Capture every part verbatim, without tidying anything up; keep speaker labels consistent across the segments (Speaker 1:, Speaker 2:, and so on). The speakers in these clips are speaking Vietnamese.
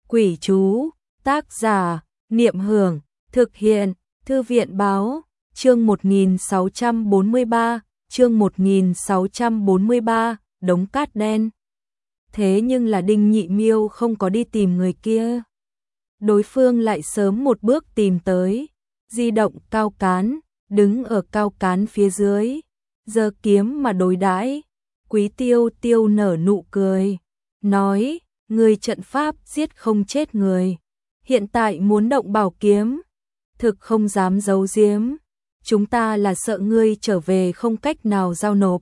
Speaker 1: Quỷ chú, tác giả, Niệm Hưởng, thực hiện, Thư viện báo, chương một nghìn sáu trăm bốn mươi ba, chương một nghìn sáu trăm bốn mươi ba, đống cát đen. Thế nhưng là Đinh Nhị Miêu không có đi tìm người kia. Đối phương lại sớm một bước tìm tới, di động cao cán, đứng ở cao cán phía dưới, giơ kiếm mà đối đãi. Quý Tiêu Tiêu nở nụ cười, nói, người trận pháp giết không chết người, hiện tại muốn động bảo kiếm, thực không dám giấu giếm, chúng ta là sợ ngươi trở về không cách nào giao nộp.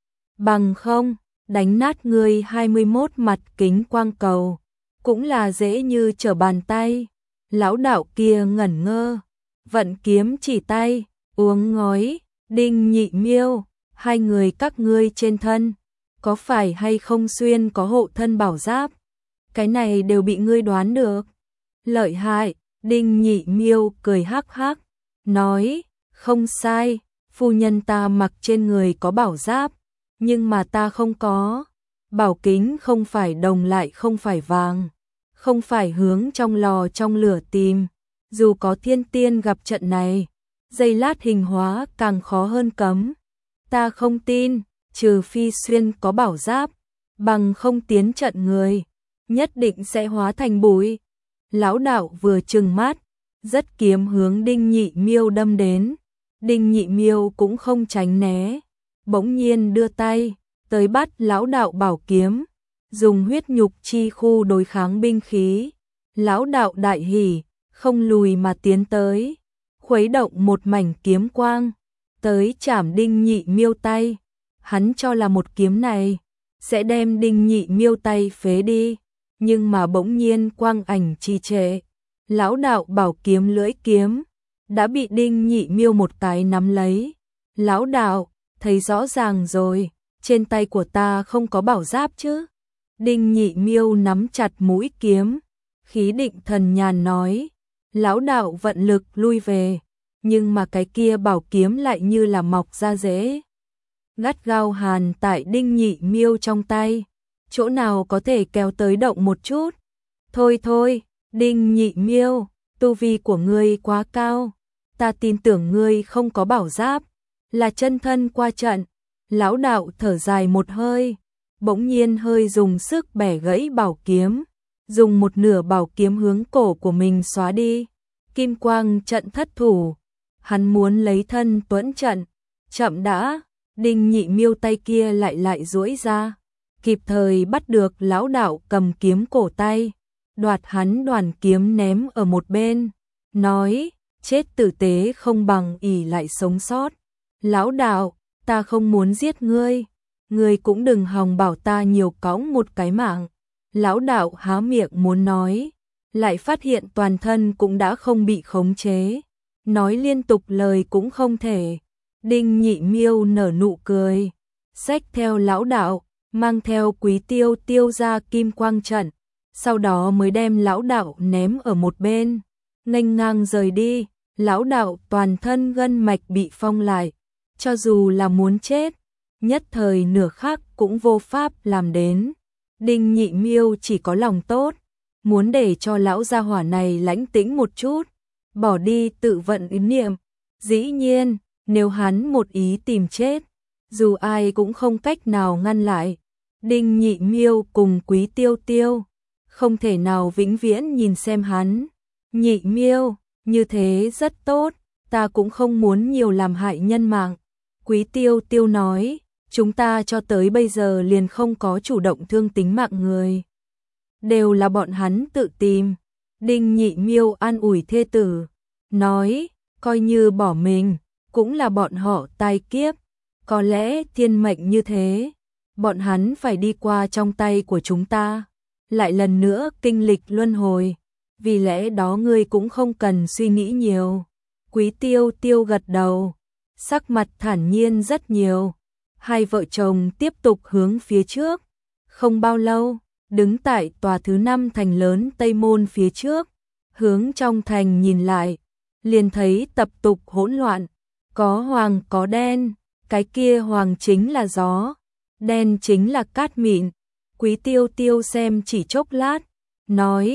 Speaker 1: Bằng không, đánh nát ngươi hai mươi mốt mặt kính quang cầu, cũng là dễ như trở bàn tay. Lão đạo kia ngẩn ngơ, vận kiếm chỉ tay, uống ngói, Đinh Nhị Miêu, hai người các ngươi trên thân, có phải hay không xuyên có hộ thân bảo giáp? Cái này đều bị ngươi đoán được. Lợi hại, Đinh Nhị Miêu cười hắc hắc, nói, không sai, phu nhân ta mặc trên người có bảo giáp, nhưng mà ta không có. Bảo kính không phải đồng lại không phải vàng, không phải hướng trong lò trong lửa tìm, dù có thiên tiên gặp trận này, giây lát hình hóa càng khó hơn cấm. Ta không tin, trừ phi xuyên có bảo giáp, bằng không tiến trận người, nhất định sẽ hóa thành bụi. Lão đạo vừa trừng mắt, rất kiếm hướng Đinh Nhị Miêu đâm đến. Đinh Nhị Miêu cũng không tránh né, bỗng nhiên đưa tay tới bắt lão đạo bảo kiếm, dùng huyết nhục chi khu đối kháng binh khí. Lão đạo đại hỉ, không lùi mà tiến tới, khuấy động một mảnh kiếm quang, tới chảm Đinh Nhị Miêu tay. Hắn cho là một kiếm này sẽ đem Đinh Nhị Miêu tay phế đi, nhưng mà bỗng nhiên quang ảnh trì trệ, lão đạo bảo kiếm lưỡi kiếm đã bị Đinh Nhị Miêu một cái nắm lấy. Lão đạo, thấy rõ ràng rồi, trên tay của ta không có bảo giáp chứ? Đinh Nhị Miêu nắm chặt mũi kiếm, khí định thần nhàn nói. Lão đạo vận lực lui về, nhưng mà cái kia bảo kiếm lại như là mọc ra rễ, gắt gao hàn tại Đinh Nhị Miêu trong tay, chỗ nào có thể kéo tới động một chút. Thôi thôi, Đinh Nhị Miêu, tu vi của ngươi quá cao, ta tin tưởng ngươi không có bảo giáp, là chân thân qua trận. Lão đạo thở dài một hơi, bỗng nhiên hơi dùng sức bẻ gãy bảo kiếm, dùng một nửa bảo kiếm hướng cổ của mình xóa đi. Kim quang trận thất thủ, hắn muốn lấy thân tuẫn trận, chậm đã. Đinh Nhị Miêu tay kia lại lại duỗi ra, kịp thời bắt được lão đạo cầm kiếm cổ tay, đoạt hắn đoàn kiếm ném ở một bên, nói, chết tử tế không bằng ỷ lại sống sót. Lão đạo, ta không muốn giết ngươi, ngươi cũng đừng hòng bảo ta nhiều cõng một cái mạng. Lão đạo há miệng muốn nói, lại phát hiện toàn thân cũng đã không bị khống chế, nói liên tục lời cũng không thể. Đinh Nhị Miêu nở nụ cười, xách theo lão đạo, mang theo Quý Tiêu Tiêu ra kim quang trận, sau đó mới đem lão đạo ném ở một bên, nghênh ngang rời đi. Lão đạo toàn thân gân mạch bị phong lại, cho dù là muốn chết, nhất thời nửa khắc cũng vô pháp làm đến. Đinh Nhị Miêu chỉ có lòng tốt, muốn để cho lão gia hỏa này lãnh tĩnh một chút, bỏ đi tự vận ý niệm. Dĩ nhiên, nếu hắn một ý tìm chết, dù ai cũng không cách nào ngăn lại. Đinh Nhị Miêu cùng Quý Tiêu Tiêu không thể nào vĩnh viễn nhìn xem hắn. Nhị Miêu, như thế rất tốt, ta cũng không muốn nhiều làm hại nhân mạng. Quý Tiêu Tiêu nói, chúng ta cho tới bây giờ liền không có chủ động thương tính mạng người, đều là bọn hắn tự tìm. Đinh Nhị Miêu an ủi thê tử, nói, coi như bỏ mình, cũng là bọn họ tai kiếp, có lẽ thiên mệnh như thế, bọn hắn phải đi qua trong tay của chúng ta, lại lần nữa kinh lịch luân hồi, vì lẽ đó ngươi cũng không cần suy nghĩ nhiều. Quý Tiêu Tiêu gật đầu, sắc mặt thản nhiên rất nhiều. Hai vợ chồng tiếp tục hướng phía trước, không bao lâu, đứng tại tòa thứ năm thành lớn Tây Môn phía trước, hướng trong thành nhìn lại, liền thấy tập tục hỗn loạn, có hoàng có đen, cái kia hoàng chính là gió, đen chính là cát mịn. Quý Tiêu Tiêu xem chỉ chốc lát, nói,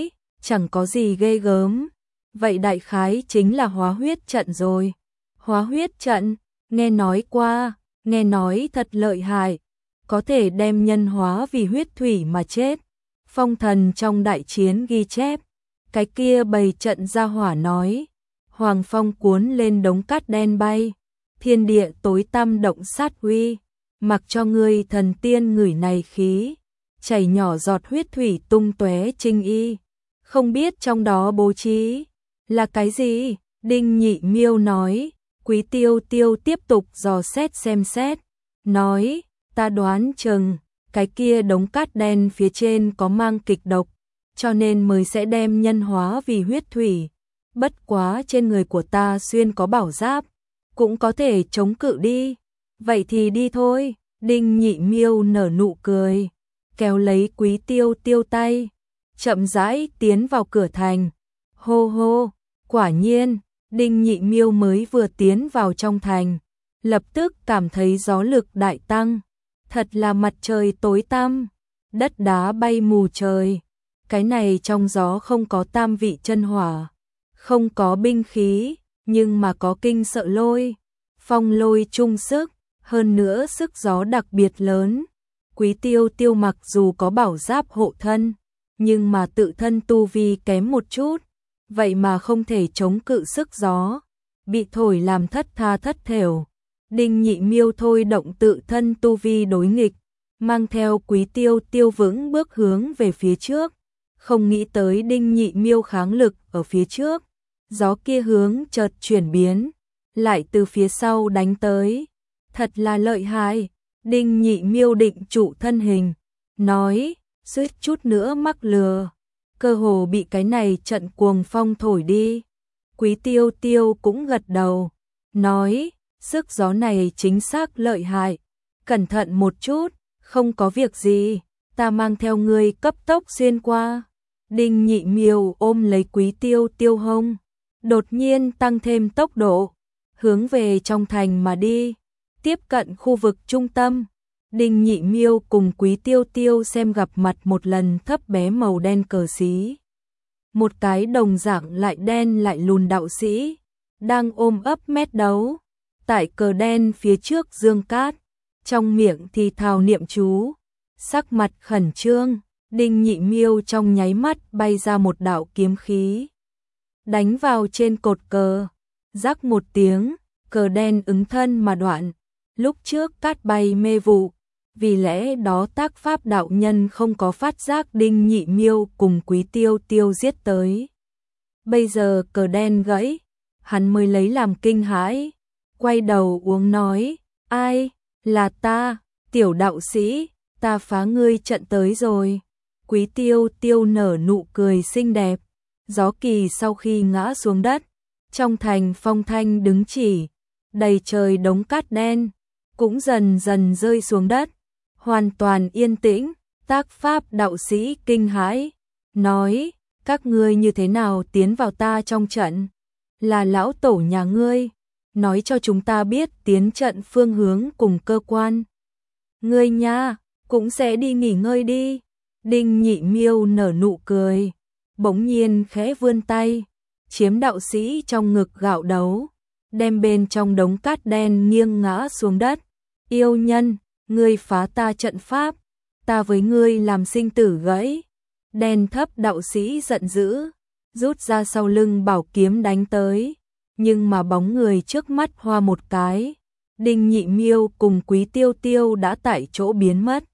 Speaker 1: chẳng có gì ghê gớm. Vậy đại khái chính là hóa huyết trận rồi. Hóa huyết trận, nghe nói qua, nghe nói thật lợi hại, có thể đem nhân hóa vì huyết thủy mà chết. Phong Thần trong đại chiến ghi chép, cái kia bày trận ra hỏa nói, Hoàng Phong cuốn lên đống cát đen bay, thiên địa tối tăm động sát uy, mặc cho ngươi thần tiên ngửi này khí, chảy nhỏ giọt huyết thủy tung tóe trinh y, không biết trong đó bố trí là cái gì. Đinh Nhị Miêu nói. Quý Tiêu Tiêu tiếp tục dò xét xem xét, nói, ta đoán chừng cái kia đống cát đen phía trên có mang kịch độc, cho nên mới sẽ đem nhân hóa vì huyết thủy. Bất quá trên người của ta xuyên có bảo giáp, cũng có thể chống cự đi. Vậy thì đi thôi. Đinh Nhị Miêu nở nụ cười, kéo lấy Quý Tiêu Tiêu tay, chậm rãi tiến vào cửa thành. Hô hô, quả nhiên, Đinh Nhị Miêu mới vừa tiến vào trong thành, lập tức cảm thấy gió lực đại tăng. Thật là mặt trời tối tăm, đất đá bay mù trời. Cái này trong gió không có tam vị chân hỏa, không có binh khí, nhưng mà có kinh sợ lôi. Phong lôi chung sức, hơn nữa sức gió đặc biệt lớn. Quý Tiêu Tiêu mặc dù có bảo giáp hộ thân, nhưng mà tự thân tu vi kém một chút, vậy mà không thể chống cự sức gió, bị thổi làm thất tha thất thểu. Đinh Nhị Miêu thôi động tự thân tu vi đối nghịch, mang theo Quý Tiêu Tiêu vững bước hướng về phía trước. Không nghĩ tới Đinh Nhị Miêu kháng lực ở phía trước, gió kia hướng chợt chuyển biến, lại từ phía sau đánh tới. Thật là lợi hại. Đinh Nhị Miêu định trụ thân hình, nói, suýt chút nữa mắc lừa, cơ hồ bị cái này trận cuồng phong thổi đi. Quý Tiêu Tiêu cũng gật đầu, nói, sức gió này chính xác lợi hại, cẩn thận một chút, không có việc gì, ta mang theo ngươi cấp tốc xuyên qua. Đinh Nhị Miêu ôm lấy Quý Tiêu Tiêu hông, đột nhiên tăng thêm tốc độ, hướng về trong thành mà đi. Tiếp cận khu vực trung tâm, Đinh Nhị Miêu cùng Quý Tiêu Tiêu xem gặp mặt một lần thấp bé màu đen cờ xí. Một cái đồng dạng lại đen lại lùn đạo sĩ, đang ôm ấp mét đấu, tại cờ đen phía trước dương cát, trong miệng thì thào niệm chú, sắc mặt khẩn trương. Đinh Nhị Miêu trong nháy mắt bay ra một đạo kiếm khí, đánh vào trên cột cờ, rắc một tiếng, cờ đen ứng thân mà đoạn. Lúc trước cát bay mê vụ, vì lẽ đó Tác Pháp đạo nhân không có phát giác Đinh Nhị Miêu cùng Quý Tiêu Tiêu giết tới. Bây giờ cờ đen gãy, hắn mới lấy làm kinh hãi, quay đầu uống nói, ai, là ta, tiểu đạo sĩ, ta phá ngươi trận tới rồi. Quý Tiêu Tiêu nở nụ cười xinh đẹp, gió kỳ sau khi ngã xuống đất, trong thành phong thanh đứng chỉ, đầy trời đống cát đen, cũng dần dần rơi xuống đất, hoàn toàn yên tĩnh. Tác Pháp đạo sĩ kinh hãi, nói, các ngươi như thế nào tiến vào ta trong trận? Là lão tổ nhà ngươi, nói cho chúng ta biết tiến trận phương hướng cùng cơ quan. Ngươi nha, cũng sẽ đi nghỉ ngơi đi. Đinh Nhị Miêu nở nụ cười, bỗng nhiên khẽ vươn tay, chiếm đạo sĩ trong ngực gạo đấu, đem bên trong đống cát đen nghiêng ngã xuống đất. Yêu nhân, ngươi phá ta trận pháp, ta với ngươi làm sinh tử gãy. Đen thấp đạo sĩ giận dữ, rút ra sau lưng bảo kiếm đánh tới, nhưng mà bóng người trước mắt hoa một cái, Đinh Nhị Miêu cùng Quý Tiêu Tiêu đã tại chỗ biến mất.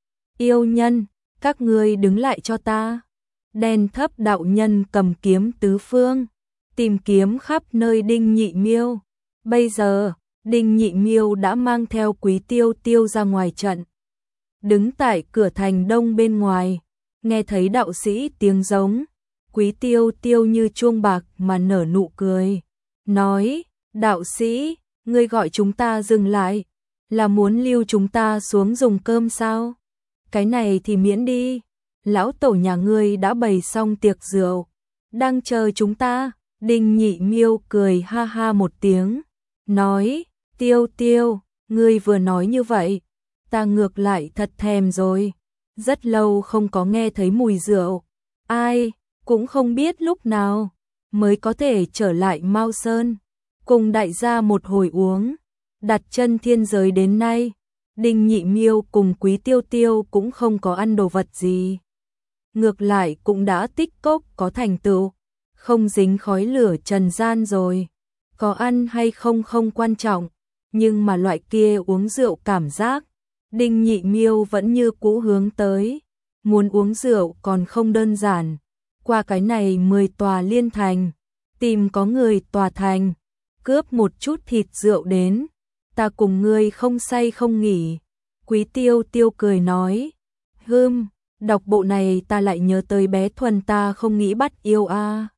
Speaker 1: Yêu nhân, các ngươi đứng lại cho ta. Đen thấp đạo nhân cầm kiếm tứ phương, tìm kiếm khắp nơi Đinh Nhị Miêu. Bây giờ, Đinh Nhị Miêu đã mang theo Quý Tiêu Tiêu ra ngoài trận, đứng tại cửa thành đông bên ngoài, nghe thấy đạo sĩ tiếng giống, Quý Tiêu Tiêu như chuông bạc mà nở nụ cười, nói, đạo sĩ, ngươi gọi chúng ta dừng lại, là muốn lưu chúng ta xuống dùng cơm sao? Cái này thì miễn đi, lão tổ nhà ngươi đã bày xong tiệc rượu, đang chờ chúng ta. Đinh Nhị Miêu cười ha ha một tiếng, nói, Tiêu Tiêu, ngươi vừa nói như vậy, ta ngược lại thật thèm rồi, rất lâu không có nghe thấy mùi rượu. Ai, cũng không biết lúc nào mới có thể trở lại Mao Sơn, cùng đại gia một hồi uống. Đặt chân thiên giới đến nay, Đinh Nhị Miêu cùng Quý Tiêu Tiêu cũng không có ăn đồ vật gì. Ngược lại cũng đã tích cốc có thành tựu, không dính khói lửa trần gian rồi. Có ăn hay không không quan trọng, nhưng mà loại kia uống rượu cảm giác, Đinh Nhị Miêu vẫn như cũ hướng tới. Muốn uống rượu còn không đơn giản, qua cái này mười tòa liên thành, tìm có người tòa thành, cướp một chút thịt rượu đến, ta cùng ngươi không say không nghỉ. Quý Tiêu Tiêu cười nói, hưm, đọc bộ này ta lại nhớ tới bé Thuần ta không nghĩ bắt yêu a.